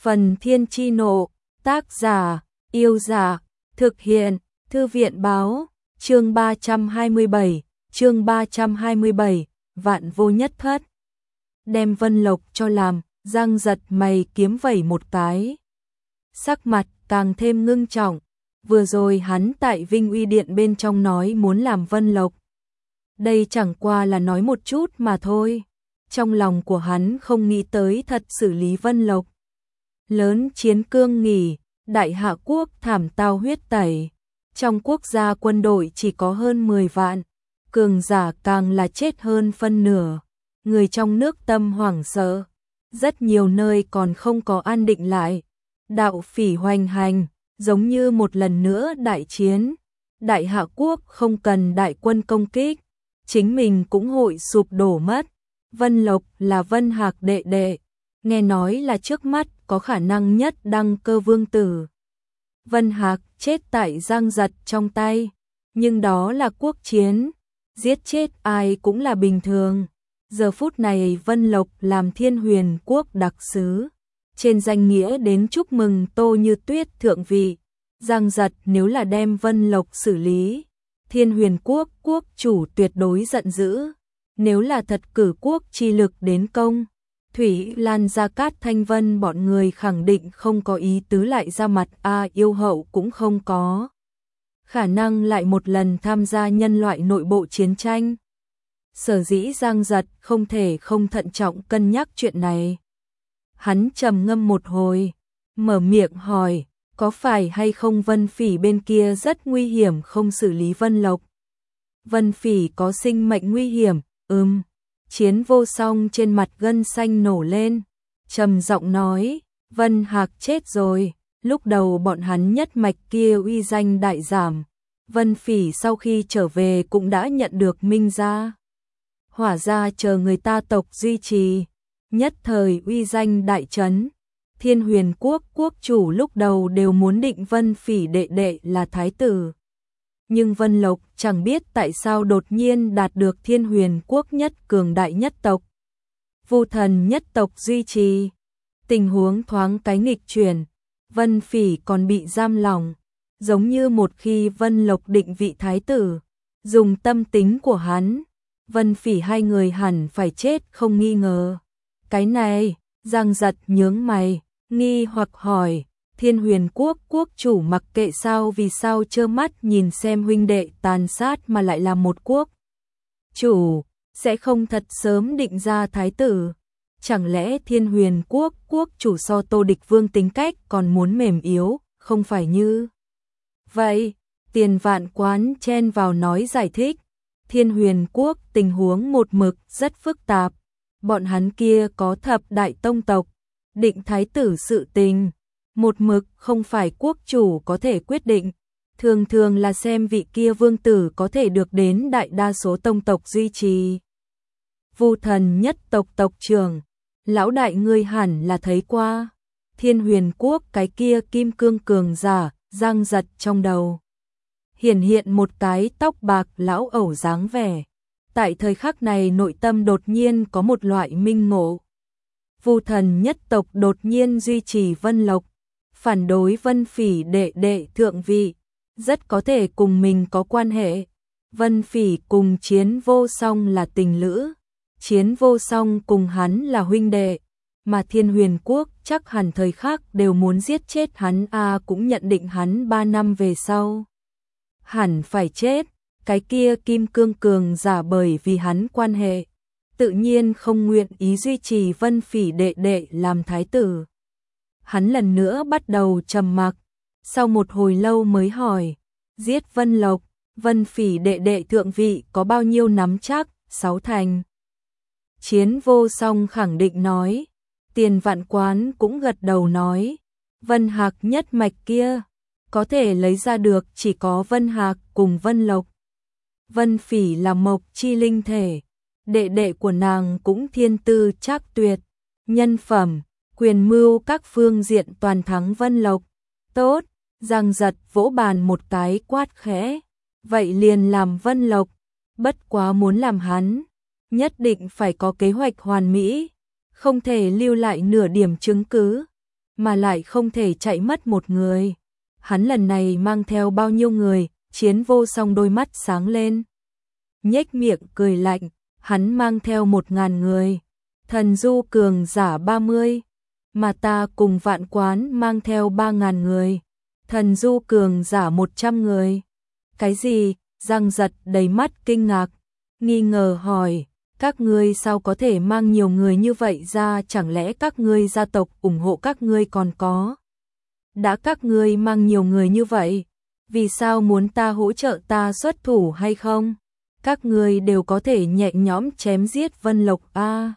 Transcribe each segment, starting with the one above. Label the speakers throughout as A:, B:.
A: Phần Thiên Chi Nộ, tác giả, Yêu Giả, thực hiện, Thư viện Báo, chương 327, Vạn Vô Nhất Thất. Đem Vân Lộc cho làm, Giang giật mày kiếm vẩy một cái. Sắc mặt càng thêm ngưng trọng, vừa rồi hắn tại Vinh Uy Điện bên trong nói muốn làm Vân Lộc. Đây chẳng qua là nói một chút mà thôi. Trong lòng của hắn không nghĩ tới thật xử lý Vân Lộc. Lớn chiến cương nghỉ, đại hạ quốc thảm tao huyết tẩy. Trong quốc gia quân đội chỉ có hơn 10 vạn, cường giả càng là chết hơn phân nửa. Người trong nước tâm hoảng sợ, rất nhiều nơi còn không có an định lại. Đạo phỉ hoành hành, giống như một lần nữa đại chiến. Đại hạ quốc không cần đại quân công kích, chính mình cũng hội sụp đổ mất. Vân Lộc là Vân Hạc đệ đệ, nghe nói là trước mắt có khả năng nhất đăng cơ vương tử. Vân Hạc chết tại Giang giật trong tay, nhưng đó là quốc chiến, giết chết ai cũng là bình thường. Giờ phút này Vân Lộc làm Thiên Huyền quốc đặc sứ, trên danh nghĩa đến chúc mừng Tô Như Tuyết thượng vị. Giang giật nếu là đem Vân Lộc xử lý, Thiên Huyền quốc quốc chủ tuyệt đối giận dữ. Nếu là thật cử quốc chi lực đến công, Thủy Lan Gia Cát Thanh Vân bọn người khẳng định không có ý tứ lại ra mặt, yêu hậu cũng không có khả năng lại một lần tham gia nhân loại nội bộ chiến tranh. Sở dĩ Giang giật không thể không thận trọng cân nhắc chuyện này. Hắn trầm ngâm một hồi, mở miệng hỏi, có phải hay không Vân Phỉ bên kia rất nguy hiểm không xử lý Vân Lộc? Vân Phỉ có sinh mệnh nguy hiểm? Chiến Vô Song trên mặt gân xanh nổ lên, trầm giọng nói, Vân Hạc chết rồi, lúc đầu bọn hắn nhất mạch kia uy danh đại giảm. Vân Phỉ sau khi trở về cũng đã nhận được Minh gia, Hỏa gia chờ người ta tộc duy trì, nhất thời uy danh đại trấn. Thiên Huyền quốc quốc chủ lúc đầu đều muốn định Vân Phỉ đệ đệ là thái tử. Nhưng Vân Lộc chẳng biết tại sao đột nhiên đạt được Thiên Huyền quốc nhất cường đại nhất tộc, Vu Thần nhất tộc duy trì. Tình huống thoáng cái nghịch chuyển, Vân Phỉ còn bị giam lỏng, giống như một khi Vân Lộc định vị thái tử, dùng tâm tính của hắn, Vân Phỉ hai người hẳn phải chết không nghi ngờ. Cái này, Giang giật nhướng mày, nghi hoặc hỏi, Thiên Huyền quốc quốc chủ mặc kệ sao, vì sao trơ mắt nhìn xem huynh đệ tàn sát mà lại là một quốc chủ, sẽ không thật sớm định ra thái tử? Chẳng lẽ Thiên Huyền quốc quốc chủ so Tô Địch Vương tính cách còn muốn mềm yếu, không phải như vậy? Tiền Vạn Quán chen vào nói giải thích, Thiên Huyền quốc tình huống một mực rất phức tạp, bọn hắn kia có thập đại tông tộc, định thái tử sự tình một mực không phải quốc chủ có thể quyết định, thường thường là xem vị kia vương tử có thể được đến đại đa số tông tộc duy trì. Vu Thần nhất tộc tộc trưởng, lão đại ngươi hẳn là thấy qua, Thiên Huyền quốc cái kia kim cương cường giả. Giang giật trong đầu hiện một cái tóc bạc lão ẩu dáng vẻ. Tại thời khắc này nội tâm đột nhiên có một loại minh ngộ. Vu Thần nhất tộc đột nhiên duy trì Vân Lộc, phản đối Vân Phỉ đệ đệ thượng vị, rất có thể cùng mình có quan hệ. Vân Phỉ cùng Chiến Vô Song là tình lữ, Chiến Vô Song cùng hắn là huynh đệ, mà Thiên Huyền quốc chắc hẳn thời khắc đều muốn giết chết hắn, cũng nhận định hắn 3 năm về sau hẳn phải chết. Cái kia kim cương cường giả bởi vì hắn quan hệ, tự nhiên không nguyện ý duy trì Vân Phỉ đệ đệ làm thái tử. Hắn lần nữa bắt đầu trầm mặc, sau một hồi lâu mới hỏi, giết Vân Lộc, Vân Phỉ đệ đệ thượng vị có bao nhiêu nắm chắc? 6 thành. Chiến Vô Song khẳng định nói. Tiền Vạn Quán cũng gật đầu nói, Vân Hạc nhất mạch kia có thể lấy ra được chỉ có Vân Hạc cùng Vân Lộc. Vân Phỉ là mộc chi linh thể, đệ đệ của nàng cũng thiên tư trác tuyệt, nhân phẩm, quyền mưu các phương diện toàn thắng Vân Lộc. Tốt, Giang giật vỗ bàn một cái quát khẽ, vậy liền làm Vân Lộc, bất quá muốn làm hắn, nhất định phải có kế hoạch hoàn mỹ, không thể lưu lại nửa điểm chứng cứ. mà lại không thể chạy mất một người. Hắn lần này mang theo bao nhiêu người? Chiến Vô Song đôi mắt sáng lên, nhếch miệng cười lạnh, hắn mang theo 1000 người, thần du cường giả 30, mà ta cùng Vạn Quán mang theo 3000 người, thần du cường giả 100 người. Cái gì? Giang Giật đầy mắt kinh ngạc, nghi ngờ hỏi, các ngươi sao có thể mang nhiều người như vậy ra, chẳng lẽ các ngươi gia tộc ủng hộ các ngươi còn có? Đã các ngươi mang nhiều người như vậy, vì sao muốn ta hỗ trợ ta xuất thủ hay không? Các ngươi đều có thể nhẹ nhõm chém giết Vân Lộc a.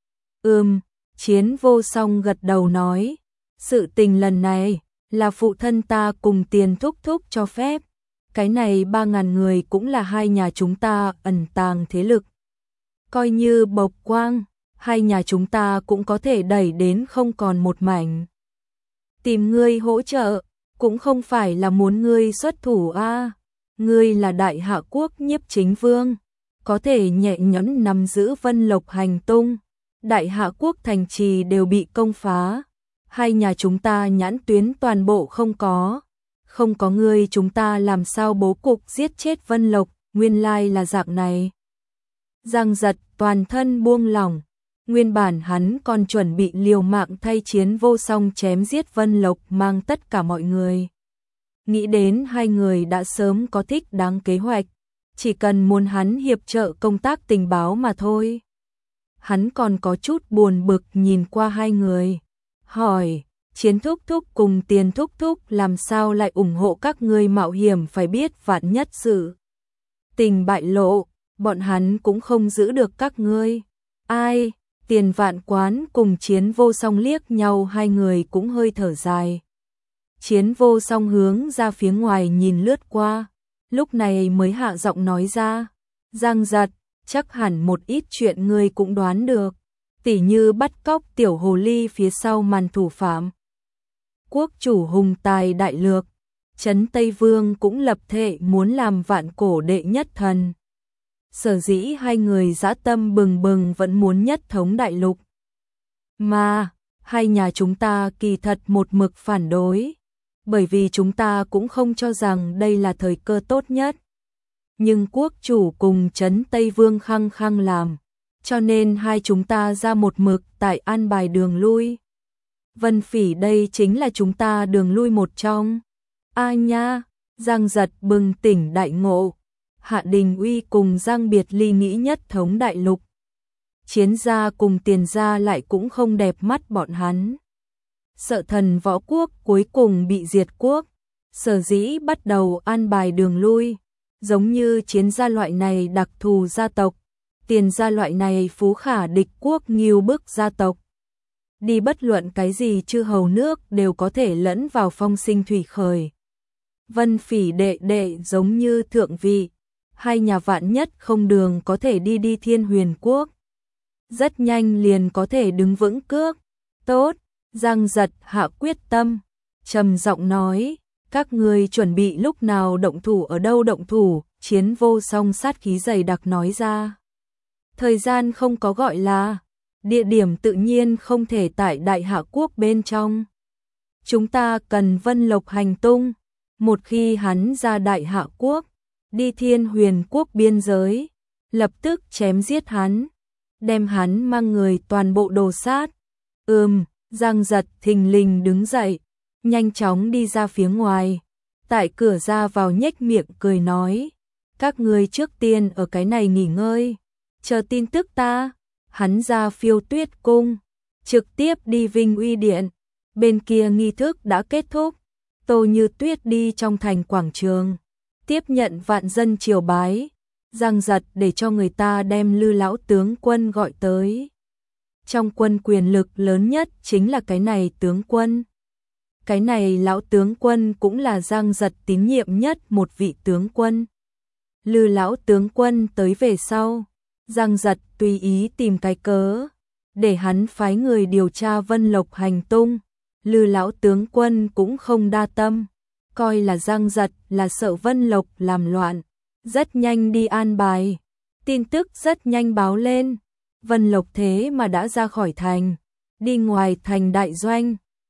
A: Chiến Vô Song gật đầu nói, sự tình lần này là phụ thân ta cùng Tiền thúc thúc cho phép. Cái này 3000 người cũng là hai nhà chúng ta ẩn tàng thế lực. Coi như bộc quang, hai nhà chúng ta cũng có thể đẩy đến không còn một mảnh. Tìm ngươi hỗ trợ, cũng không phải là muốn ngươi xuất thủ a. Ngươi là Đại Hạ quốc Nhiếp Chính Vương, có thể nhẹ nhõm nắm giữ Vân Lộc hành tung. Đại Hạ quốc thành trì đều bị công phá, hai nhà chúng ta nhãn tuyến toàn bộ không có. Không có ngươi chúng ta làm sao bố cục giết chết Vân Lộc, nguyên lai là dạng này. Giang Giật toàn thân buông lỏng, nguyên bản hắn còn chuẩn bị liều mạng thay Chiến Vô Song chém giết Vân Lộc mang tất cả mọi người. Nghĩ đến hai người đã sớm có thích đáng kế hoạch, chỉ cần muốn hắn hiệp trợ công tác tình báo mà thôi. Hắn còn có chút buồn bực nhìn qua hai người, hỏi, Chiến thúc thúc cùng Tiền thúc thúc làm sao lại ủng hộ các ngươi mạo hiểm, phải biết vạn nhất sự tình bại lộ, bọn hắn cũng không giữ được các ngươi. Ai? Tiền Vạn Quán cùng Chiến Vô Song liếc nhau, hai người cũng hơi thở dài. Chiến Vô Song hướng ra phía ngoài nhìn lướt qua, lúc này mới hạ giọng nói ra, Giang Giật, chắc hẳn một ít chuyện ngươi cũng đoán được, tỉ như bắt cóc tiểu hồ ly phía sau màn thủ phạm. Quốc chủ hùng tài đại lược, Trấn Tây Vương cũng lập thệ muốn làm vạn cổ đệ nhất thần. Sở dĩ hai người dã tâm bừng bừng vẫn muốn nhất thống đại lục. Mà, hai nhà chúng ta kỳ thật một mực phản đối, bởi vì chúng ta cũng không cho rằng đây là thời cơ tốt nhất. Nhưng quốc chủ cùng Trấn Tây Vương khăng khăng làm, cho nên hai chúng ta ra một mực tại an bài đường lui. Vân Phỉ đây chính là chúng ta đường lui một trong. A nha, Giang Giật bừng tỉnh đại ngộ. Hạ Đình Uy cùng Giang Biệt Ly nghĩ nhất thống đại lục. Chiến gia cùng Tiền gia lại cũng không đẹp mắt bọn hắn. Sợ Thần Võ quốc cuối cùng bị diệt quốc, sở dĩ bắt đầu an bài đường lui, giống như Chiến gia loại này đặc thù gia tộc, Tiền gia loại này phú khả địch quốc nghiêu bức gia tộc. Đi bất luận cái gì chư hầu nước đều có thể lẫn vào phong sinh thủy khởi. Vân Phỉ đệ đệ giống như thượng vị, hai nhà vạn nhất không đường có thể đi Thiên Huyền quốc. Rất nhanh liền có thể đứng vững cước. Tốt, Giang Giật hạ quyết tâm, trầm giọng nói, các ngươi chuẩn bị lúc nào động thủ ở đâu động thủ, Chiến Vô Song sát khí dày đặc nói ra. Thời gian không có gọi là, địa điểm tự nhiên không thể tại Đại Hạ quốc bên trong. Chúng ta cần Vân Lộc hành tung, một khi hắn ra Đại Hạ quốc, đi Thiên Huyền quốc biên giới, lập tức chém giết hắn, đem hắn mang người toàn bộ đồ sát. Giang Giật thình lình đứng dậy, nhanh chóng đi ra phía ngoài, tại cửa ra vào nhếch miệng cười nói, các ngươi trước tiên ở cái này nghỉ ngơi, chờ tin tức ta. Hắn ra Phiêu Tuyết cung, trực tiếp đi Vinh Uy điện, bên kia nghi thức đã kết thúc, Tô Như Tuyết đi trong thành quảng trường, tiếp nhận vạn dân triều bái. Giang Giật để cho người ta đem Lư lão tướng quân gọi tới. Trong quân quyền lực lớn nhất chính là cái này tướng quân. Cái này lão tướng quân cũng là Giang Giật tín nhiệm nhất một vị tướng quân. Lư lão tướng quân tới về sau, Giang Giật tùy ý tìm cái cớ, để hắn phái người điều tra Vân Lộc hành tung. Lư lão tướng quân cũng không đa tâm, coi là Giang Giật là sợ Vân Lộc làm loạn, rất nhanh đi an bài. Tin tức rất nhanh báo lên, Vân Lộc thế mà đã ra khỏi thành, đi ngoài thành đại doanh,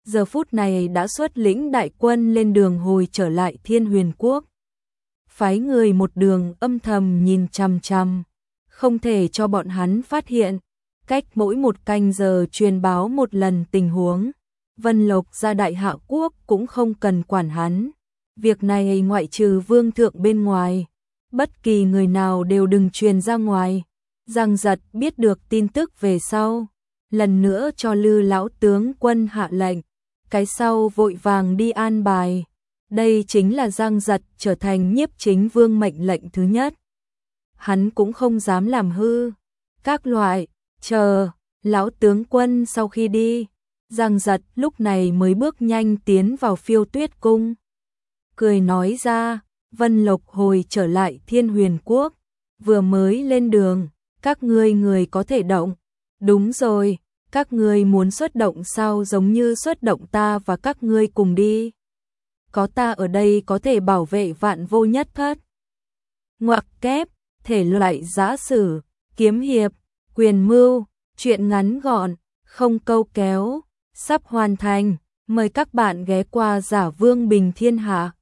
A: giờ phút này đã xuất lĩnh đại quân lên đường hồi trở lại Thiên Huyền Quốc. Phái người một đường âm thầm nhìn chằm chằm, không thể cho bọn hắn phát hiện, cách mỗi một canh giờ truyền báo một lần tình huống. Vân Lộc ra Đại Hạ Quốc cũng không cần quản hắn. Việc này ngoại trừ vương thượng bên ngoài, bất kỳ người nào đều đừng truyền ra ngoài. Giang Giật biết được tin tức về sau, lần nữa cho Lư lão tướng quân hạ lệnh, cái sau vội vàng đi an bài. Đây chính là Giang Giật trở thành nhiếp chính vương mệnh lệnh thứ nhất. Hắn cũng không dám làm hư. Các loại, chờ, lão tướng quân sau khi đi, Giang Giật lúc này mới bước nhanh tiến vào Phiêu Tuyết cung. Cười nói ra, Vân Lộc hồi trở lại Thiên Huyền Quốc, vừa mới lên đường, các ngươi người có thể động. Đúng rồi, các ngươi muốn xuất động sao, giống như xuất động ta và các ngươi cùng đi. Có ta ở đây có thể bảo vệ Vạn Vô Nhất Thất. Ngoặc kép, thể loại giã sử, kiếm hiệp, quyền mưu, truyện ngắn gọn, không câu kéo, sắp hoàn thành. Mời các bạn ghé qua Giả Vương Bình Thiên Hạ.